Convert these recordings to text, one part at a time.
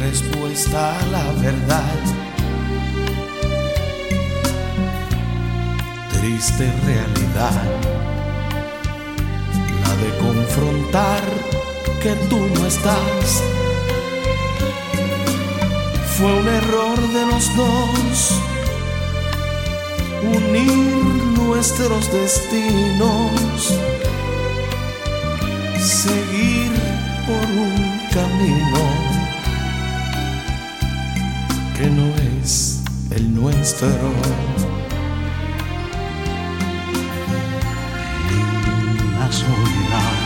respuesta a la verdad. Triste realidad, la de confrontar que tú no estás. Fue un error de los dos unir nuestros destinos, seguir por un camino que no es el nuestro. En la soledad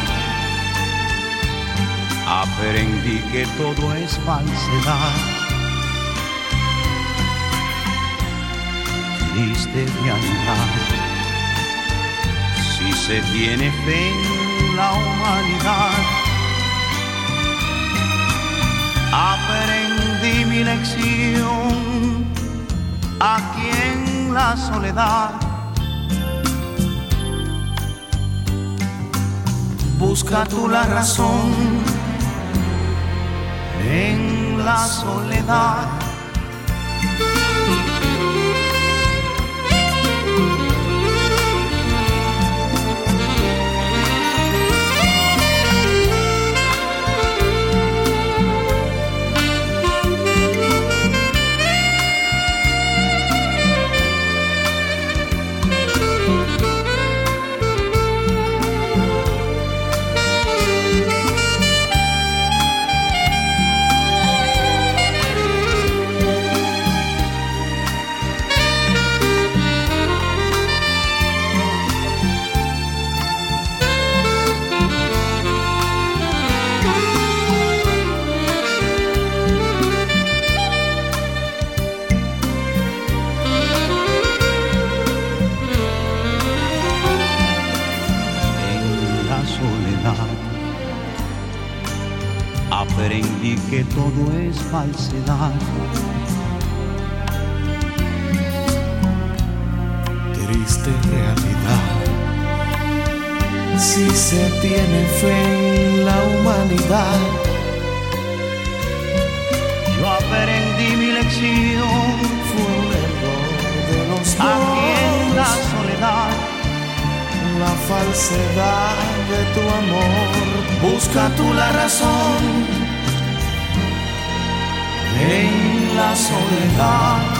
aprendí que todo es falsedad. Triste realidad, si se tiene fe en la humanidad. Aprendí mi lección aquí en la soledad. Busca tú la razón en la soledad. Aprendí que todo es falsedad. Triste realidad, si se tiene fe en la humanidad. Yo aprendí mi lección, fue un error de los dos. Aquí en la soledad, la falsedad de tu amor. Busca tú la razón en la soledad.